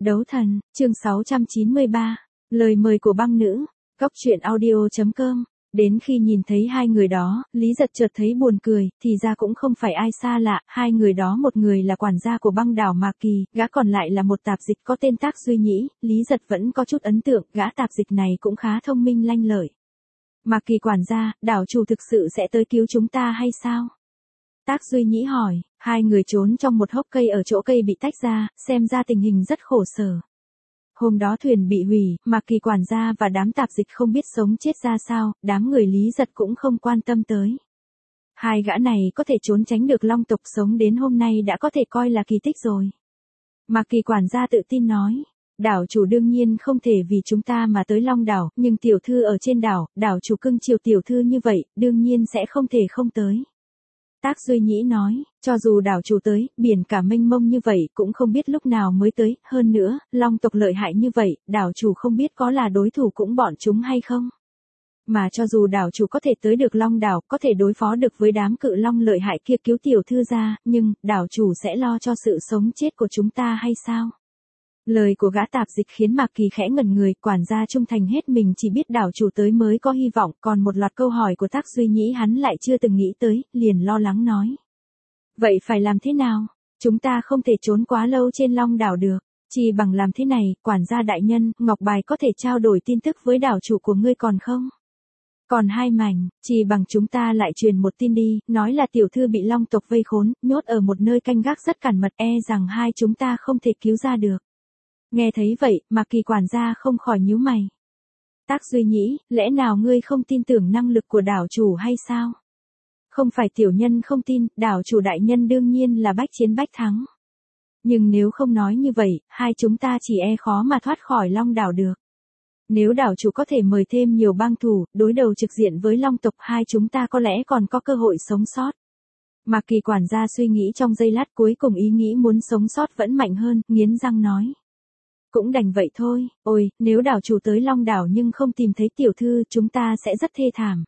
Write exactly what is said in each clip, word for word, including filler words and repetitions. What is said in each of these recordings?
Đấu thần, chương sáu trăm chín mươi ba, lời mời của băng nữ, góc truyện audio chấm com. Đến khi nhìn thấy hai người đó, Lý Giật chợt thấy buồn cười, thì ra cũng không phải ai xa lạ, hai người đó một người là quản gia của băng đảo Mạc Kỳ, gã còn lại là một tạp dịch có tên Tác Duy Nhĩ. Lý Giật vẫn có chút ấn tượng, gã tạp dịch này cũng khá thông minh lanh lợi. Mạc Kỳ quản gia, đảo chủ thực sự sẽ tới cứu chúng ta hay sao? Tác Duy Nhĩ hỏi. Hai người trốn trong một hốc cây ở chỗ cây bị tách ra, xem ra tình hình rất khổ sở. Hôm đó thuyền bị hủy, Mạc Kỳ quản gia và đám tạp dịch không biết sống chết ra sao, đám người Lý Giật cũng không quan tâm tới. Hai gã này có thể trốn tránh được Long tộc sống đến hôm nay đã có thể coi là kỳ tích rồi. Mạc Kỳ quản gia tự tin nói, đảo chủ đương nhiên không thể vì chúng ta mà tới Long đảo, nhưng tiểu thư ở trên đảo, đảo chủ cưng chiều tiểu thư như vậy, đương nhiên sẽ không thể không tới. Tác Duy Nhĩ nói, cho dù đảo chủ tới, biển cả mênh mông như vậy cũng không biết lúc nào mới tới, hơn nữa, Long tộc lợi hại như vậy, đảo chủ không biết có là đối thủ cũng bọn chúng hay không. Mà cho dù đảo chủ có thể tới được Long đảo, có thể đối phó được với đám cự long lợi hại kia cứu tiểu thư ra, nhưng, đảo chủ sẽ lo cho sự sống chết của chúng ta hay sao? Lời của gã tạp dịch khiến Mạc Kỳ khẽ ngẩn người, quản gia trung thành hết mình chỉ biết đảo chủ tới mới có hy vọng, còn một loạt câu hỏi của Tác Duy Nhĩ hắn lại chưa từng nghĩ tới, liền lo lắng nói. Vậy phải làm thế nào? Chúng ta không thể trốn quá lâu trên Long đảo được, chỉ bằng làm thế này, quản gia đại nhân, ngọc bài có thể trao đổi tin tức với đảo chủ của ngươi còn không? Còn hai mảnh, chỉ bằng chúng ta lại truyền một tin đi, nói là tiểu thư bị Long tộc vây khốn, nhốt ở một nơi canh gác rất cẩn mật, e rằng hai chúng ta không thể cứu ra được. Nghe thấy vậy, Mạc Kỳ quản gia không khỏi nhíu mày. Tác Duy Nhĩ, lẽ nào ngươi không tin tưởng năng lực của đảo chủ hay sao? Không phải tiểu nhân không tin, đảo chủ đại nhân đương nhiên là bách chiến bách thắng. Nhưng nếu không nói như vậy, hai chúng ta chỉ e khó mà thoát khỏi Long đảo được. Nếu đảo chủ có thể mời thêm nhiều bang thủ, đối đầu trực diện với Long tộc, hai chúng ta có lẽ còn có cơ hội sống sót. Mạc Kỳ quản gia suy nghĩ trong giây lát, cuối cùng ý nghĩ muốn sống sót vẫn mạnh hơn, nghiến răng nói. Cũng đành vậy thôi, ôi, nếu đảo chủ tới Long đảo nhưng không tìm thấy tiểu thư, chúng ta sẽ rất thê thảm.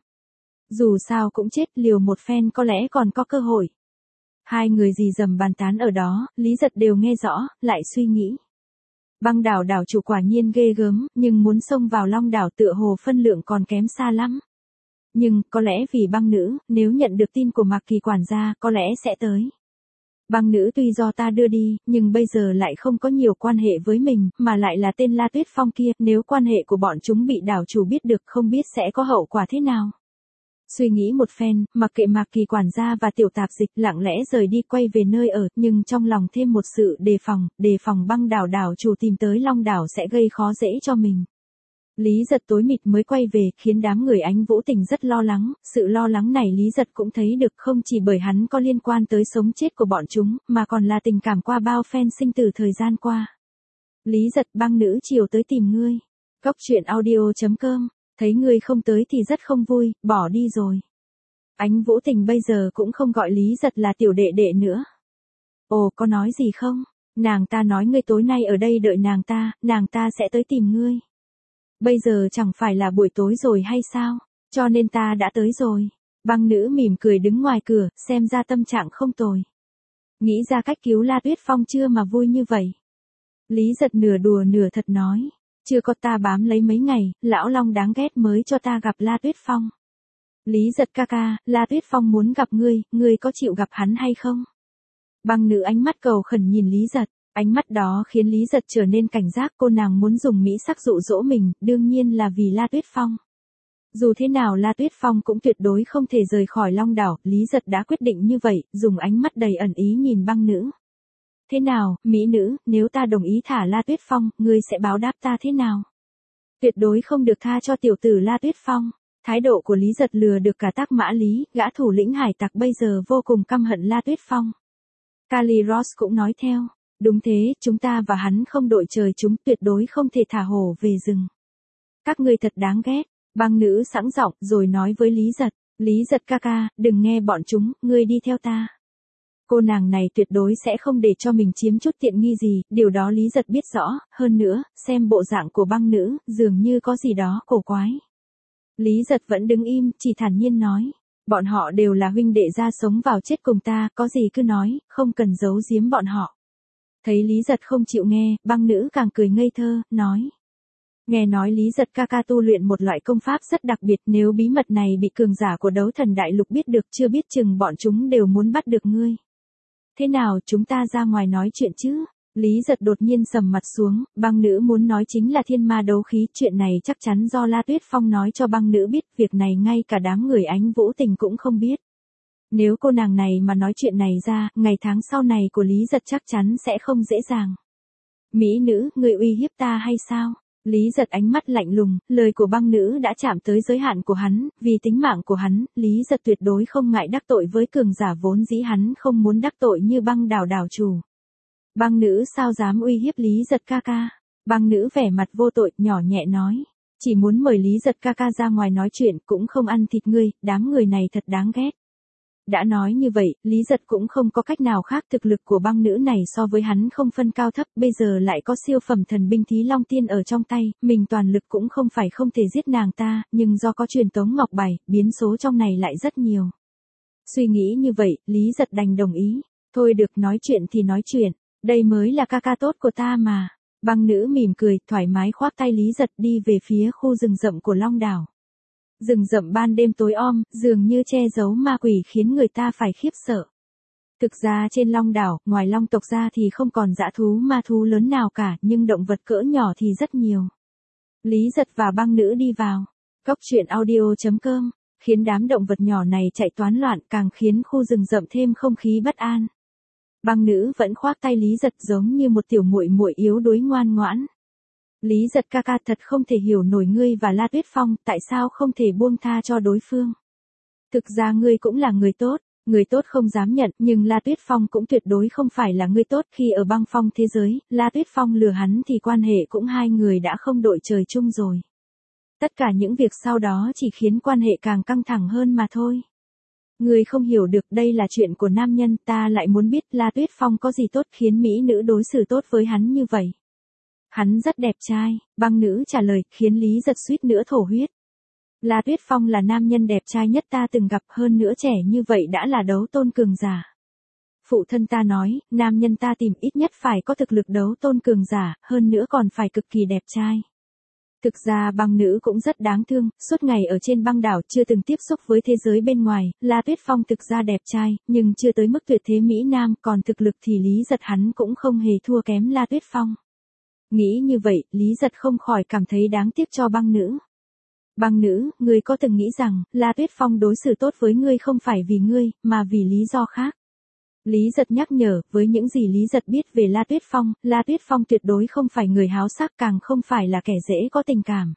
Dù sao cũng chết, liều một phen có lẽ còn có cơ hội. Hai người rì rầm bàn tán ở đó, Lý Giật đều nghe rõ, lại suy nghĩ. Băng đảo đảo chủ quả nhiên ghê gớm, nhưng muốn xông vào Long đảo tựa hồ phân lượng còn kém xa lắm. Nhưng, có lẽ vì băng nữ, nếu nhận được tin của Mạc Kỳ quản gia, có lẽ sẽ tới. Băng nữ tuy do ta đưa đi, nhưng bây giờ lại không có nhiều quan hệ với mình, mà lại là tên La Tuyết Phong kia, nếu quan hệ của bọn chúng bị đảo chủ biết được không biết sẽ có hậu quả thế nào. Suy nghĩ một phen, mặc kệ Mạc Kỳ quản gia và tiểu tạp dịch lặng lẽ rời đi quay về nơi ở, nhưng trong lòng thêm một sự đề phòng, đề phòng băng đảo đảo chủ tìm tới Long đảo sẽ gây khó dễ cho mình. Lý Giật tối mịt mới quay về, khiến đám người Ánh Vũ Tình rất lo lắng, sự lo lắng này Lý Giật cũng thấy được không chỉ bởi hắn có liên quan tới sống chết của bọn chúng, mà còn là tình cảm qua bao phen sinh tử thời gian qua. Lý Giật, băng nữ chiều tới tìm ngươi. Góc truyện audio chấm com, thấy ngươi không tới thì rất không vui, bỏ đi rồi. Ánh Vũ Tình bây giờ cũng không gọi Lý Giật là tiểu đệ đệ nữa. Ồ, có nói gì không? Nàng ta nói ngươi tối nay ở đây đợi nàng ta, nàng ta sẽ tới tìm ngươi. Bây giờ chẳng phải là buổi tối rồi hay sao, cho nên ta đã tới rồi. Băng nữ mỉm cười đứng ngoài cửa, xem ra tâm trạng không tồi. Nghĩ ra cách cứu La Tuyết Phong chưa mà vui như vậy. Lý Giật nửa đùa nửa thật nói, chưa có ta bám lấy mấy ngày, lão Long đáng ghét mới cho ta gặp La Tuyết Phong. Lý Giật ca ca, La Tuyết Phong muốn gặp ngươi, ngươi có chịu gặp hắn hay không? Băng nữ ánh mắt cầu khẩn nhìn Lý Giật. Ánh mắt đó khiến Lý Giật trở nên cảnh giác, cô nàng muốn dùng mỹ sắc dụ dỗ mình, đương nhiên là vì La Tuyết Phong. Dù thế nào La Tuyết Phong cũng tuyệt đối không thể rời khỏi Long đảo, Lý Giật đã quyết định như vậy, dùng ánh mắt đầy ẩn ý nhìn băng nữ. Thế nào, mỹ nữ, nếu ta đồng ý thả La Tuyết Phong, ngươi sẽ báo đáp ta thế nào? Tuyệt đối không được tha cho tiểu tử La Tuyết Phong. Thái độ của Lý Giật lừa được cả Tác Mã Lý, gã thủ lĩnh hải tặc bây giờ vô cùng căm hận La Tuyết Phong. Kali Ross cũng nói theo. Đúng thế, chúng ta và hắn không đội trời chúng, tuyệt đối không thể thả hổ về rừng. Các ngươi thật đáng ghét. Băng nữ sẵn giọng rồi nói với Lý Giật, Lý Giật ca ca, đừng nghe bọn chúng, ngươi đi theo ta. Cô nàng này tuyệt đối sẽ không để cho mình chiếm chút tiện nghi gì, điều đó Lý Giật biết rõ, hơn nữa, xem bộ dạng của băng nữ, dường như có gì đó cổ quái. Lý Giật vẫn đứng im, chỉ thản nhiên nói, bọn họ đều là huynh đệ ra sống vào chết cùng ta, có gì cứ nói, không cần giấu giếm bọn họ. Thấy Lý Giật không chịu nghe, băng nữ càng cười ngây thơ, nói. Nghe nói Lý Giật ca ca tu luyện một loại công pháp rất đặc biệt, nếu bí mật này bị cường giả của đấu thần đại lục biết được chưa biết chừng bọn chúng đều muốn bắt được ngươi. Thế nào chúng ta ra ngoài nói chuyện chứ? Lý Giật đột nhiên sầm mặt xuống, băng nữ muốn nói chính là thiên ma đấu khí, chuyện này chắc chắn do La Tuyết Phong nói cho băng nữ biết, việc này ngay cả đám người Ánh Vũ Tình cũng không biết. Nếu cô nàng này mà nói chuyện này ra, ngày tháng sau này của Lý Giật chắc chắn sẽ không dễ dàng. Mỹ nữ, người uy hiếp ta hay sao? Lý Giật ánh mắt lạnh lùng, lời của băng nữ đã chạm tới giới hạn của hắn, vì tính mạng của hắn, Lý Giật tuyệt đối không ngại đắc tội với cường giả vốn dĩ hắn không muốn đắc tội như băng đảo đảo chủ. Băng nữ sao dám uy hiếp Lý Giật ca ca? Băng nữ vẻ mặt vô tội, nhỏ nhẹ nói. Chỉ muốn mời Lý Giật ca ca ra ngoài nói chuyện, cũng không ăn thịt ngươi, đám người này thật đáng ghét. Đã nói như vậy, Lý Giật cũng không có cách nào khác, thực lực của băng nữ này so với hắn không phân cao thấp, bây giờ lại có siêu phẩm thần binh Thí Long Tiên ở trong tay, mình toàn lực cũng không phải không thể giết nàng ta, nhưng do có truyền tống ngọc bài, biến số trong này lại rất nhiều. Suy nghĩ như vậy, Lý Giật đành đồng ý. Thôi được, nói chuyện thì nói chuyện, đây mới là ca ca tốt của ta mà. Băng nữ mỉm cười, thoải mái khoác tay Lý Giật đi về phía khu rừng rậm của Long Đảo. Rừng rậm ban đêm tối om, dường như che giấu ma quỷ khiến người ta phải khiếp sợ. Thực ra trên Long Đảo, ngoài Long tộc ra thì không còn dã thú ma thú lớn nào cả, nhưng động vật cỡ nhỏ thì rất nhiều. Lý Giật và băng nữ đi vào. Cốc truyện audio chấm com, khiến đám động vật nhỏ này chạy toán loạn, càng khiến khu rừng rậm thêm không khí bất an. Băng nữ vẫn khoác tay Lý Giật giống như một tiểu muội muội yếu đuối ngoan ngoãn. Lý Giật ca ca, thật không thể hiểu nổi ngươi và La Tuyết Phong, tại sao không thể buông tha cho đối phương. Thực ra ngươi cũng là người tốt, người tốt không dám nhận, nhưng La Tuyết Phong cũng tuyệt đối không phải là người tốt, khi ở băng phong thế giới, La Tuyết Phong lừa hắn thì quan hệ cũng hai người đã không đội trời chung rồi. Tất cả những việc sau đó chỉ khiến quan hệ càng căng thẳng hơn mà thôi. Ngươi không hiểu được, đây là chuyện của nam nhân, ta lại muốn biết La Tuyết Phong có gì tốt khiến mỹ nữ đối xử tốt với hắn như vậy. Hắn rất đẹp trai, băng nữ trả lời, khiến Lý Giật suýt nữa thổ huyết. La Tuyết Phong là nam nhân đẹp trai nhất ta từng gặp, hơn nữa trẻ như vậy đã là đấu tôn cường giả. Phụ thân ta nói, nam nhân ta tìm ít nhất phải có thực lực đấu tôn cường giả, hơn nữa còn phải cực kỳ đẹp trai. Thực ra băng nữ cũng rất đáng thương, suốt ngày ở trên băng đảo chưa từng tiếp xúc với thế giới bên ngoài, La Tuyết Phong thực ra đẹp trai, nhưng chưa tới mức tuyệt thế mỹ nam, còn thực lực thì Lý Giật hắn cũng không hề thua kém La Tuyết Phong. Nghĩ như vậy, Lý Giật không khỏi cảm thấy đáng tiếc cho băng nữ. Băng nữ, ngươi có từng nghĩ rằng, La Tuyết Phong đối xử tốt với ngươi không phải vì ngươi, mà vì lý do khác. Lý Giật nhắc nhở, với những gì Lý Giật biết về La Tuyết Phong, La Tuyết Phong tuyệt đối không phải người háo sắc, càng không phải là kẻ dễ có tình cảm.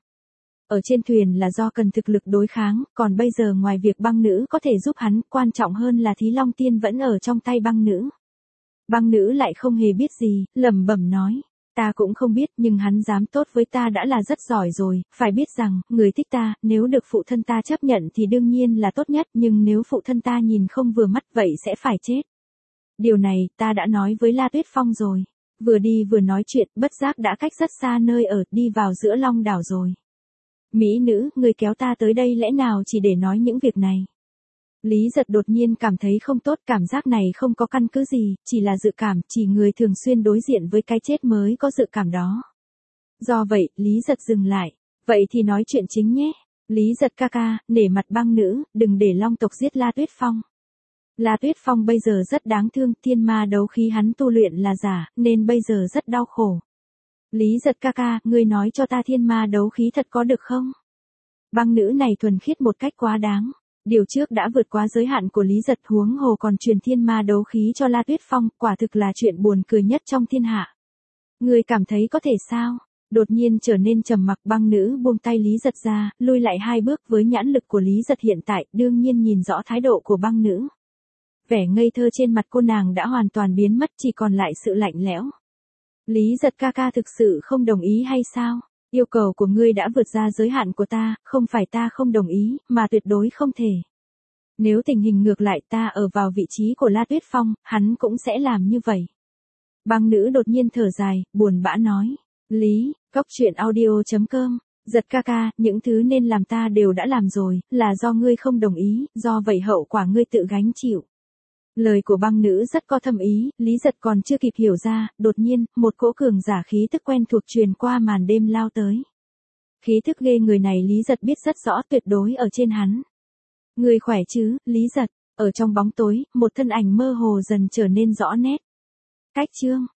Ở trên thuyền là do cần thực lực đối kháng, còn bây giờ ngoài việc băng nữ có thể giúp hắn, quan trọng hơn là Thí Long Tiên vẫn ở trong tay băng nữ. Băng nữ lại không hề biết gì, lẩm bẩm nói. Ta cũng không biết, nhưng hắn dám tốt với ta đã là rất giỏi rồi, phải biết rằng, người thích ta, nếu được phụ thân ta chấp nhận thì đương nhiên là tốt nhất, nhưng nếu phụ thân ta nhìn không vừa mắt vậy sẽ phải chết. Điều này, ta đã nói với La Tuyết Phong rồi. Vừa đi vừa nói chuyện, bất giác đã cách rất xa nơi ở, đi vào giữa Long Đảo rồi. Mỹ nữ, người kéo ta tới đây lẽ nào chỉ để nói những việc này? Lý Giật đột nhiên cảm thấy không tốt, cảm giác này không có căn cứ gì, chỉ là dự cảm, chỉ người thường xuyên đối diện với cái chết mới có dự cảm đó. Do vậy, Lý Giật dừng lại. Vậy thì nói chuyện chính nhé. Lý Giật ca ca, nể mặt băng nữ, đừng để Long tộc giết La Tuyết Phong. La Tuyết Phong bây giờ rất đáng thương, thiên ma đấu khí hắn tu luyện là giả, nên bây giờ rất đau khổ. Lý Giật ca ca, ngươi nói cho ta thiên ma đấu khí thật có được không? Băng nữ này thuần khiết một cách quá đáng. Điều trước đã vượt quá giới hạn của Lý Giật, huống hồ còn truyền thiên ma đấu khí cho La Tuyết Phong, quả thực là chuyện buồn cười nhất trong thiên hạ. Ngươi cảm thấy có thể sao? Đột nhiên trở nên trầm mặc, băng nữ buông tay Lý Giật ra, lui lại hai bước, với nhãn lực của Lý Giật hiện tại, đương nhiên nhìn rõ thái độ của băng nữ. Vẻ ngây thơ trên mặt cô nàng đã hoàn toàn biến mất, chỉ còn lại sự lạnh lẽo. Lý Giật ca ca thực sự không đồng ý hay sao? Yêu cầu của ngươi đã vượt ra giới hạn của ta, không phải ta không đồng ý, mà tuyệt đối không thể. Nếu tình hình ngược lại, ta ở vào vị trí của La Tuyết Phong, hắn cũng sẽ làm như vậy. Băng nữ đột nhiên thở dài, buồn bã nói. Lý, cốc truyện audio chấm com, Giật ca ca, những thứ nên làm ta đều đã làm rồi, là do ngươi không đồng ý, do vậy hậu quả ngươi tự gánh chịu. Lời của băng nữ rất có thâm ý, Lý Giật còn chưa kịp hiểu ra, đột nhiên, một cỗ cường giả khí tức quen thuộc truyền qua màn đêm lao tới. Khí thức ghê người này Lý Giật biết rất rõ, tuyệt đối ở trên hắn. Người khỏe chứ, Lý Giật, ở trong bóng tối, một thân ảnh mơ hồ dần trở nên rõ nét. Cách chương